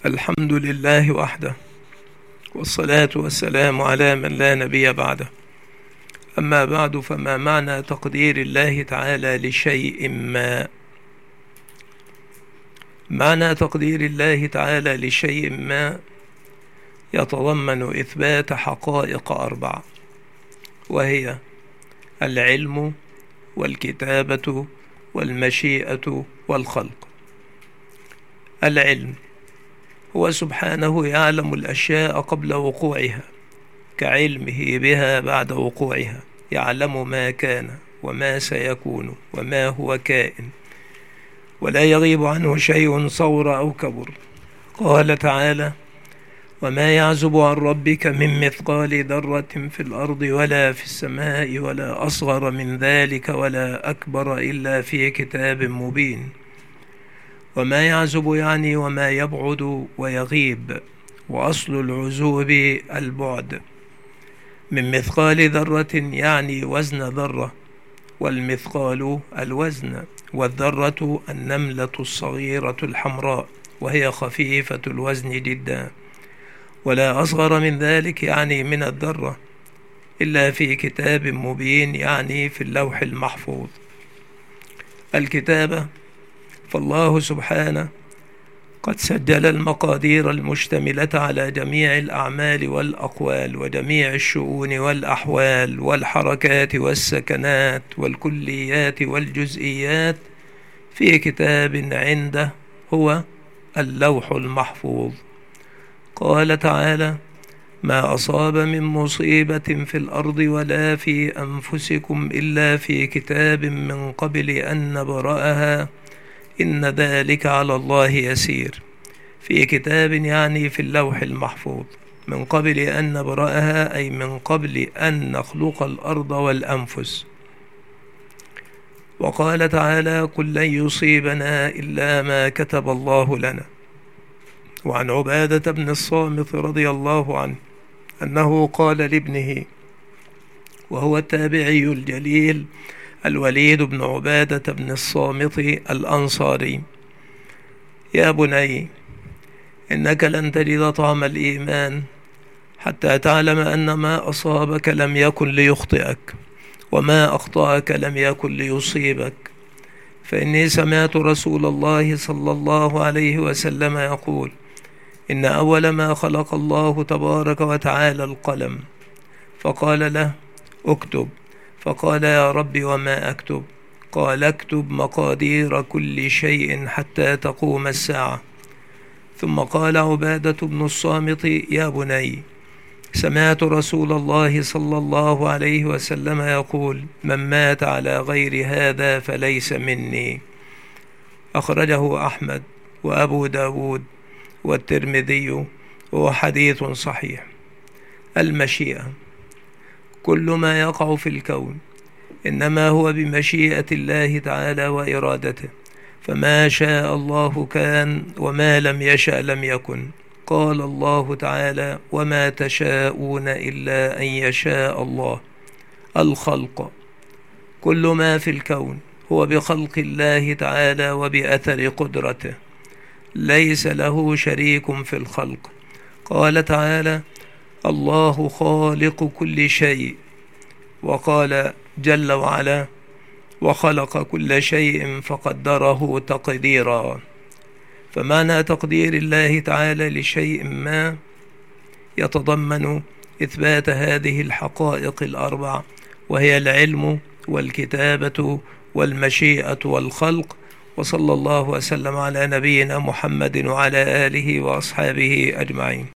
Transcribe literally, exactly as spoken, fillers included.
الحمد لله وحده، والصلاة والسلام على من لا نبي بعده. أما بعد، فما معنى تقدير الله تعالى لشيء ما؟ معنى تقدير الله تعالى لشيء ما يتضمن إثبات حقائق أربعة، وهي العلم والكتابة والمشيئة والخلق. العلم هو سبحانه يعلم الأشياء قبل وقوعها، كعلمه بها بعد وقوعها، يعلم ما كان وما سيكون وما هو كائن، ولا يغيب عنه شيء صغر أو كبر. قال تعالى: وما يعزب عن ربك من مثقال ذرة في الأرض ولا في السماء ولا أصغر من ذلك ولا أكبر إلا في كتاب مبين. وما يعزب يعني وما يبعد ويغيب، وأصل العزوب البعد. من مثقال ذرة يعني وزن ذرة، والمثقال الوزن، والذرة النملة الصغيرة الحمراء، وهي خفيفة الوزن جدا. ولا أصغر من ذلك يعني من الذرة إلا في كتاب مبين، يعني في اللوح المحفوظ. الكتابة، فالله سبحانه قد سجل المقادير المشتملة على جميع الأعمال والأقوال وجميع الشؤون والأحوال والحركات والسكنات والكليات والجزئيات في كتاب عنده هو اللوح المحفوظ. قال تعالى: ما أصاب من مصيبة في الأرض ولا في أنفسكم إلا في كتاب من قبل أن نبرأها إن ذلك على الله يسير. في كتاب يعني في اللوح المحفوظ، من قبل أن نبرأها أي من قبل أن نخلق الأرض والأنفس. وقال تعالى: قل لن يصيبنا إلا ما كتب الله لنا. وعن عبادة بن الصامت رضي الله عنه أنه قال لابنه، وهو التابعي الجليل الوليد بن عبادة بن الصامت الأنصاري: يا بني، إنك لن تجد طعم الإيمان حتى تعلم أن ما أصابك لم يكن ليخطئك، وما أخطأك لم يكن ليصيبك. فإني سمعت رسول الله صلى الله عليه وسلم يقول: إن أول ما خلق الله تبارك وتعالى القلم، فقال له: اكتب. فقال: يا رب وما أكتب؟ قال: اكتب مقادير كل شيء حتى تقوم الساعة. ثم قال عبادة بن الصامت: يا بني، سمعت رسول الله صلى الله عليه وسلم يقول: من مات على غير هذا فليس مني. أخرجه أحمد وأبو داود والترمذي، وهو حديث صحيح. المشيئة، كل ما يقع في الكون إنما هو بمشيئة الله تعالى وإرادته، فما شاء الله كان، وما لم يشأ لم يكن. قال الله تعالى: وما تشاءون إلا أن يشاء الله. الخلق، كل ما في الكون هو بخلق الله تعالى وبأثر قدرته، ليس له شريك في الخلق. قال تعالى: الله خالق كل شيء. وقال جل وعلا: وخلق كل شيء فقدره تقديرا. فمعنى تقدير الله تعالى لشيء ما يتضمن إثبات هذه الحقائق الأربع، وهي العلم والكتابة والمشيئة والخلق. وصلى الله وسلم على نبينا محمد وعلى آله وأصحابه أجمعين.